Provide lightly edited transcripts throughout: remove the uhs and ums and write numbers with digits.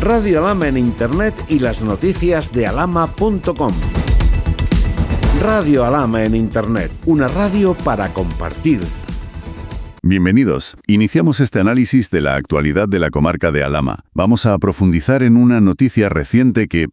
Radio Alhama en Internet y las noticias de alhama.com. Radio Alhama en Internet, una radio para compartir. Bienvenidos. Iniciamos este análisis de la actualidad de la comarca de Alhama. Vamos a profundizar en una noticia reciente que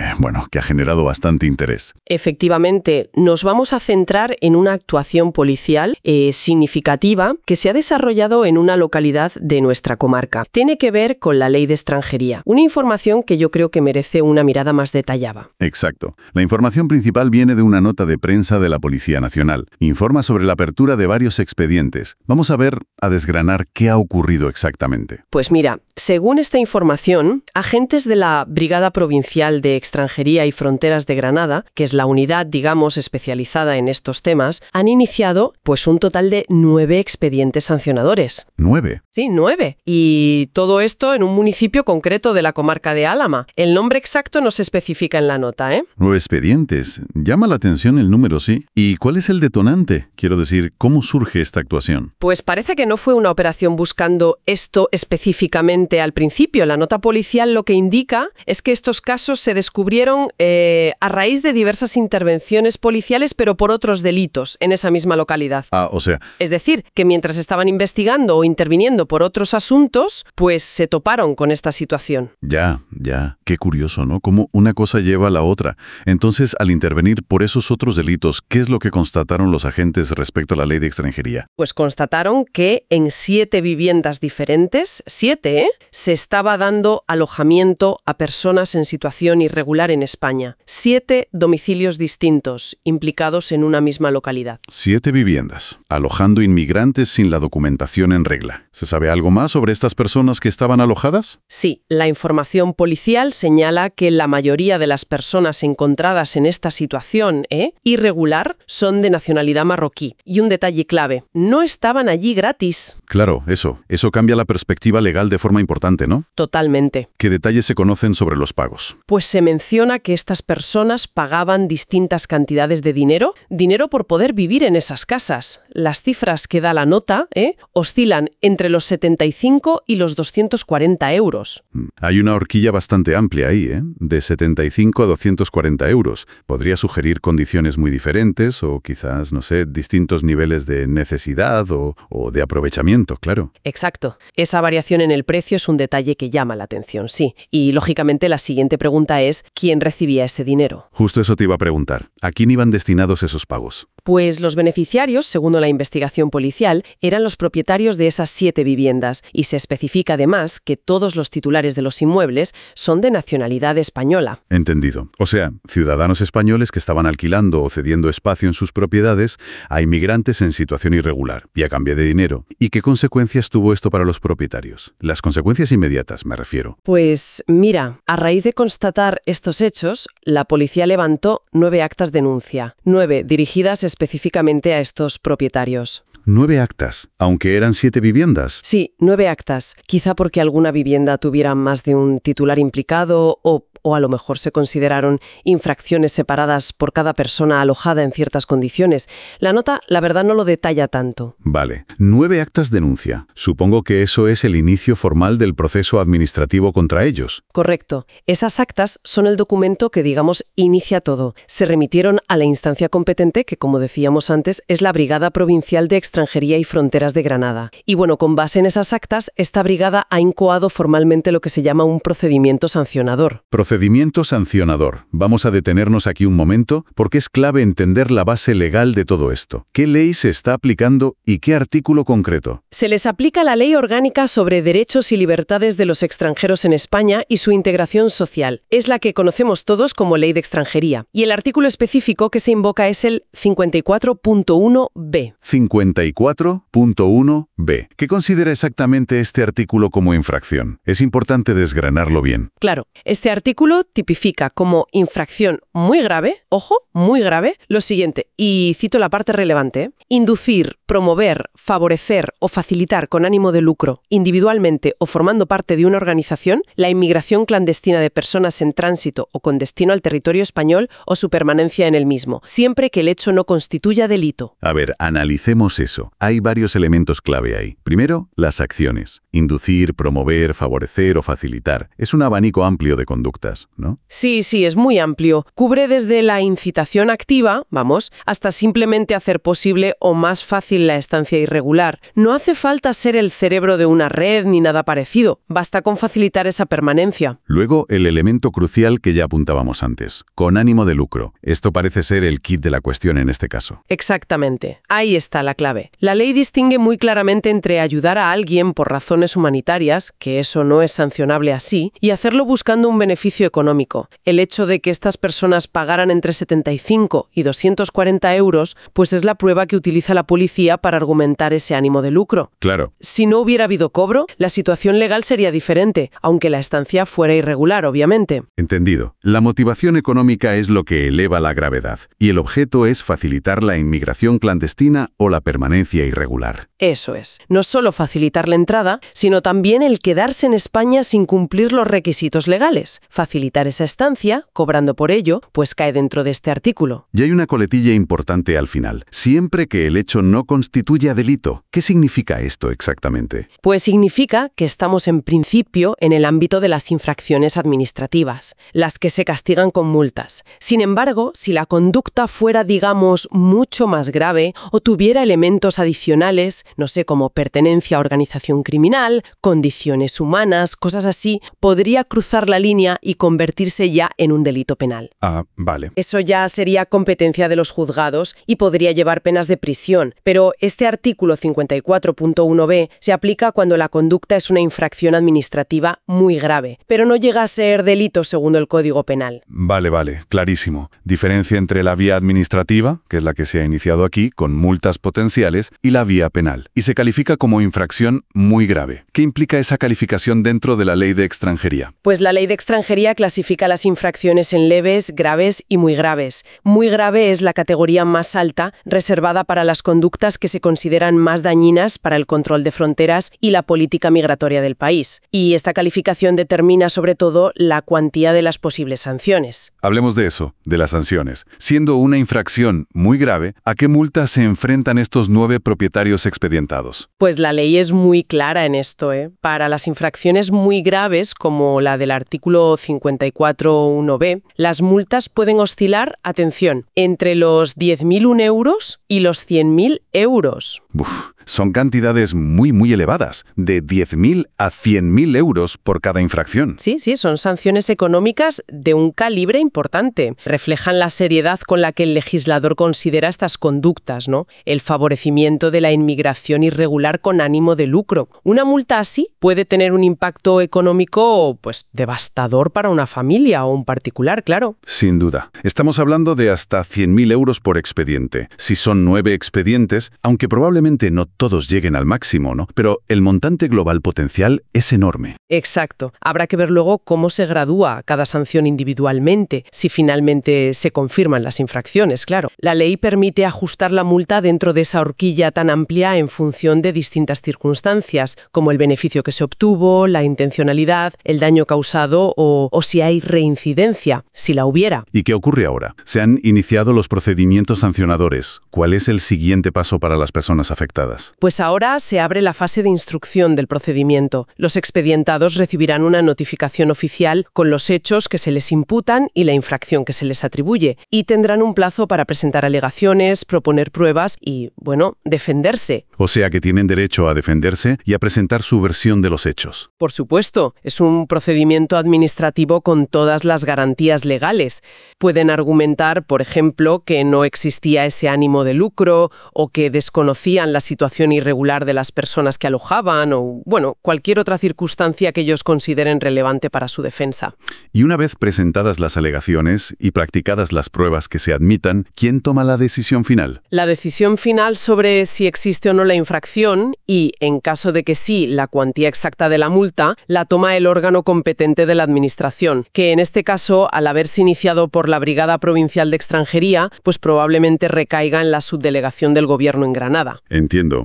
ha generado bastante interés. Efectivamente, nos vamos a centrar en una actuación policial significativa que se ha desarrollado en una localidad de nuestra comarca. Tiene que ver con la ley de extranjería. Una información que yo creo que merece una mirada más detallada. Exacto. La información principal viene de una nota de prensa de la Policía Nacional. Informa sobre la apertura de varios expedientes. Vamos a desgranar qué ha ocurrido exactamente. Pues mira, según esta información, agentes de la Brigada Provincial de Extranjería y Fronteras de Granada, que es la unidad, digamos, especializada en estos temas, han iniciado pues un total de 9 expedientes sancionadores. ¿9? Sí, 9. Y todo esto en un municipio concreto de la comarca de Alhama. El nombre exacto no se especifica en la nota, 9 expedientes. Llama la atención el número, sí. ¿Y cuál es el detonante? Quiero decir, ¿cómo surge esta actuación? Pues parece que no fue una operación buscando esto específicamente al principio. La nota policial lo que indica es que estos casos se descubrieron a raíz de diversas intervenciones policiales, pero por otros delitos en esa misma localidad. Es decir, que mientras estaban investigando o interviniendo por otros asuntos, pues se toparon con esta situación. Ya. Qué curioso, ¿no? Cómo una cosa lleva a la otra. Entonces, al intervenir por esos otros delitos, ¿qué es lo que constataron los agentes respecto a la ley de extranjería? Pues constataron que en 7 viviendas diferentes, 7, se estaba dando alojamiento a personas en situación irregular en España. 7 domicilios distintos, implicados en una misma localidad. 7 viviendas, alojando inmigrantes sin la documentación en regla. ¿Se sabe algo más sobre estas personas que estaban alojadas? Sí, la información policial señala que la mayoría de las personas encontradas en esta situación irregular son de nacionalidad marroquí. Y un detalle clave, no estaban allí gratis. Claro, eso cambia la perspectiva legal de forma importante, ¿no? Totalmente. ¿Qué detalles se conocen sobre los pagos? Pues se menciona que estas personas pagaban distintas cantidades de dinero por poder vivir en esas casas. Las cifras que da la nota oscilan entre los 75 y los 240 euros. Hay una horquilla bastante amplia ahí, de 75 a 240 euros. Podría sugerir condiciones muy diferentes o quizás, distintos niveles de necesidad o de aprovechamiento, claro. Exacto. Esa variación en el precio es un detalle que llama la atención, sí. Y, lógicamente, la siguiente pregunta es, ¿quién recibía ese dinero? Justo eso te iba a preguntar. ¿A quién iban destinados esos pagos? Pues los beneficiarios, según la investigación policial, eran los propietarios de esas 7 viviendas y se especifica además que todos los titulares de los inmuebles son de nacionalidad española. Entendido. O sea, ciudadanos españoles que estaban alquilando o cediendo espacio en sus propiedades a inmigrantes en situación irregular y a cambio de dinero. ¿Y qué consecuencias tuvo esto para los propietarios? Las consecuencias inmediatas, me refiero. Pues mira, a raíz de constatar estos hechos, la policía levantó 9 actas de denuncia, 9 dirigidas específicamente a estos propietarios. 9 actas, aunque eran 7 viviendas. Sí, 9 actas. Quizá porque alguna vivienda tuviera más de un titular implicado o a lo mejor se consideraron infracciones separadas por cada persona alojada en ciertas condiciones. La nota, la verdad, no lo detalla tanto. Vale. 9 actas de denuncia. Supongo que eso es el inicio formal del proceso administrativo contra ellos. Correcto. Esas actas son el documento que, digamos, inicia todo. Se remitieron a la instancia competente, que, como decíamos antes, es la Brigada Provincial de Extranjería y Fronteras de Granada. Y bueno, con base en esas actas, esta brigada ha incoado formalmente lo que se llama un procedimiento sancionador. Procedimiento sancionador. Vamos a detenernos aquí un momento porque es clave entender la base legal de todo esto. ¿Qué ley se está aplicando y qué artículo concreto? Se les aplica la Ley Orgánica sobre Derechos y Libertades de los Extranjeros en España y su integración social. Es la que conocemos todos como Ley de Extranjería. Y el artículo específico que se invoca es el 54.1b. 54.1b. ¿Qué considera exactamente este artículo como infracción? Es importante desgranarlo bien. Claro, este artículo tipifica como infracción muy grave, ojo, muy grave, lo siguiente, y cito la parte relevante: inducir, promover, favorecer o facilitar facilitar con ánimo de lucro, individualmente o formando parte de una organización, la inmigración clandestina de personas en tránsito o con destino al territorio español o su permanencia en el mismo, siempre que el hecho no constituya delito. A ver, analicemos eso. Hay varios elementos clave ahí. Primero, las acciones. Inducir, promover, favorecer o facilitar. Es un abanico amplio de conductas, ¿no? Sí, es muy amplio. Cubre desde la incitación activa, hasta simplemente hacer posible o más fácil la estancia irregular. No hace falta ser el cerebro de una red ni nada parecido. Basta con facilitar esa permanencia. Luego, el elemento crucial que ya apuntábamos antes, con ánimo de lucro. Esto parece ser el kit de la cuestión en este caso. Exactamente. Ahí está la clave. La ley distingue muy claramente entre ayudar a alguien por razones humanitarias, que eso no es sancionable así, y hacerlo buscando un beneficio económico. El hecho de que estas personas pagaran entre 75 y 240 euros, pues es la prueba que utiliza la policía para argumentar ese ánimo de lucro. Claro. Si no hubiera habido cobro, la situación legal sería diferente, aunque la estancia fuera irregular, obviamente. Entendido. La motivación económica es lo que eleva la gravedad, y el objeto es facilitar la inmigración clandestina o la permanencia irregular. Eso es. No solo facilitar la entrada, sino también el quedarse en España sin cumplir los requisitos legales. Facilitar esa estancia, cobrando por ello, pues cae dentro de este artículo. Y hay una coletilla importante al final. Siempre que el hecho no constituya delito. ¿Qué significa esto exactamente? Pues significa que estamos en principio en el ámbito de las infracciones administrativas, las que se castigan con multas. Sin embargo, si la conducta fuera, digamos, mucho más grave o tuviera elementos adicionales, no sé, como pertenencia a organización criminal, condiciones humanas, cosas así, podría cruzar la línea y convertirse ya en un delito penal. Ah, vale. Eso ya sería competencia de los juzgados y podría llevar penas de prisión, pero este artículo 54.1b se aplica cuando la conducta es una infracción administrativa muy grave, pero no llega a ser delito según el Código Penal. Vale, clarísimo. Diferencia entre la vía administrativa, que es la que se ha iniciado aquí, con multas potenciales, y la vía penal. Y se califica como infracción muy grave. ¿Qué implica esa calificación dentro de la ley de extranjería? Pues la ley de extranjería clasifica las infracciones en leves, graves y muy graves. Muy grave es la categoría más alta, reservada para las conductas que se consideran más dañinas para el control de fronteras y la política migratoria del país. Y esta calificación determina sobre todo la cuantía de las posibles sanciones. Hablemos de eso, de las sanciones. Siendo una infracción muy grave, ¿a qué multas se enfrentan estos 9 propietarios expedientados? Pues la ley es muy clara en esto, ¿eh? Para las infracciones muy graves, como la del artículo 54.1b, las multas pueden oscilar, atención, entre los 10.001 euros y los 100.000 euros. Son cantidades muy elevadas, de 10.000 a 100.000 euros por cada infracción. Sí, son sanciones económicas de un calibre importante. Reflejan la seriedad con la que el legislador considera estas conductas, ¿no? El favorecimiento de la inmigración irregular con ánimo de lucro. Una multa así puede tener un impacto económico, pues, devastador para una familia o un particular, claro. Sin duda. Estamos hablando de hasta 100.000 euros por expediente. Si son 9 expedientes, aunque probablemente no todos lleguen al máximo, ¿no? Pero el montante global potencial es enorme. Exacto. Habrá que ver luego cómo se gradúa cada sanción individualmente, si finalmente se confirman las infracciones, claro. La ley permite ajustar la multa dentro de esa horquilla tan amplia en función de distintas circunstancias, como el beneficio que se obtuvo, la intencionalidad, el daño causado o si hay reincidencia, si la hubiera. ¿Y qué ocurre ahora? Se han iniciado los procedimientos sancionadores. ¿Cuál es el siguiente paso para las personas afectadas? Pues ahora se abre la fase de instrucción del procedimiento. Los expedientados recibirán una notificación oficial con los hechos que se les imputan y la infracción que se les atribuye, y tendrán un plazo para presentar alegaciones, proponer pruebas y, defenderse. O sea que tienen derecho a defenderse y a presentar su versión de los hechos. Por supuesto, es un procedimiento administrativo con todas las garantías legales. Pueden argumentar, por ejemplo, que no existía ese ánimo de lucro o que desconocían la situación irregular de las personas que alojaban o, cualquier otra circunstancia que ellos consideren relevante para su defensa. Y una vez presentadas las alegaciones y practicadas las pruebas que se admitan, ¿quién toma la decisión final? La decisión final sobre si existe o no la infracción y, en caso de que sí, la cuantía exacta de la multa, la toma el órgano competente de la Administración, que en este caso, al haberse iniciado por la Brigada Provincial de Extranjería, pues probablemente recaiga en la subdelegación del Gobierno en Granada. Entiendo.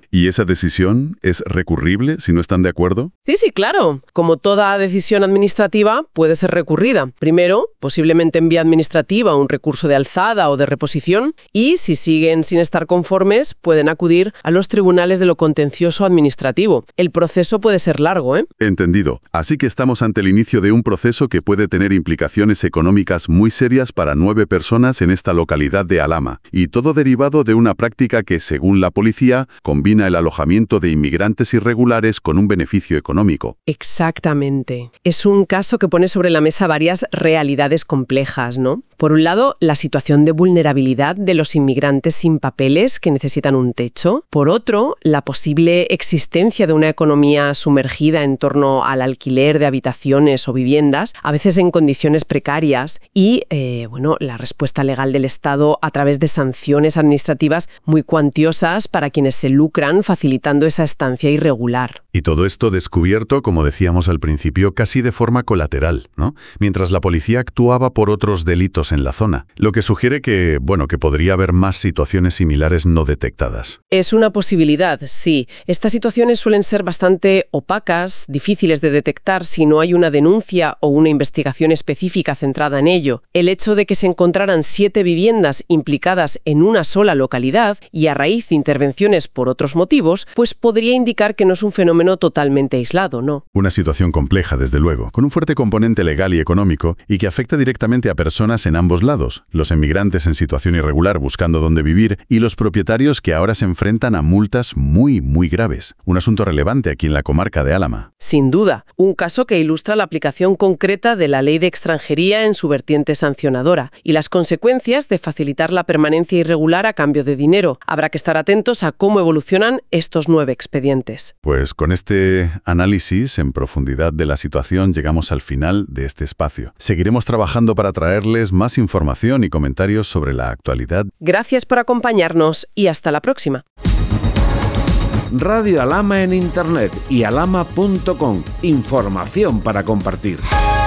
¿Y esa decisión es recurrible si no están de acuerdo? Sí, claro. Como toda decisión administrativa, puede ser recurrida. Primero, posiblemente en vía administrativa, un recurso de alzada o de reposición, y si siguen sin estar conformes, pueden acudir a los tribunales de lo contencioso administrativo. El proceso puede ser largo, ¿eh? Entendido. Así que estamos ante el inicio de un proceso que puede tener implicaciones económicas muy serias para 9 personas en esta localidad de Alhama, y todo derivado de una práctica que, según la policía, combina el alojamiento de inmigrantes irregulares con un beneficio económico. Exactamente. Es un caso que pone sobre la mesa varias realidades complejas, ¿no? Por un lado, la situación de vulnerabilidad de los inmigrantes sin papeles que necesitan un techo. Por otro, la posible existencia de una economía sumergida en torno al alquiler de habitaciones o viviendas, a veces en condiciones precarias, y, la respuesta legal del Estado a través de sanciones administrativas muy cuantiosas para quienes se lucran facilitando esa estancia irregular. Y todo esto descubierto, como decíamos al principio, casi de forma colateral, ¿no? Mientras la policía actuaba por otros delitos en la zona, lo que sugiere que podría haber más situaciones similares no detectadas. Es una posibilidad, sí. Estas situaciones suelen ser bastante opacas, difíciles de detectar si no hay una denuncia o una investigación específica centrada en ello. El hecho de que se encontraran 7 viviendas implicadas en una sola localidad y a raíz de intervenciones por otros motivos, pues podría indicar que no es un fenómeno totalmente aislado, ¿no? Una situación compleja, desde luego, con un fuerte componente legal y económico y que afecta directamente a personas en ambos lados, los emigrantes en situación irregular buscando dónde vivir y los propietarios que ahora se enfrentan a multas muy, muy graves. Un asunto relevante aquí en la comarca de Alhama. Sin duda, un caso que ilustra la aplicación concreta de la ley de extranjería en su vertiente sancionadora y las consecuencias de facilitar la permanencia irregular a cambio de dinero. Habrá que estar atentos a cómo evolucionan estos 9 expedientes. Pues con este análisis en profundidad de la situación llegamos al final de este espacio. Seguiremos trabajando para traerles más información y comentarios sobre la actualidad. Gracias por acompañarnos y hasta la próxima. Radio Alhama en Internet y alhama.com. Información para compartir.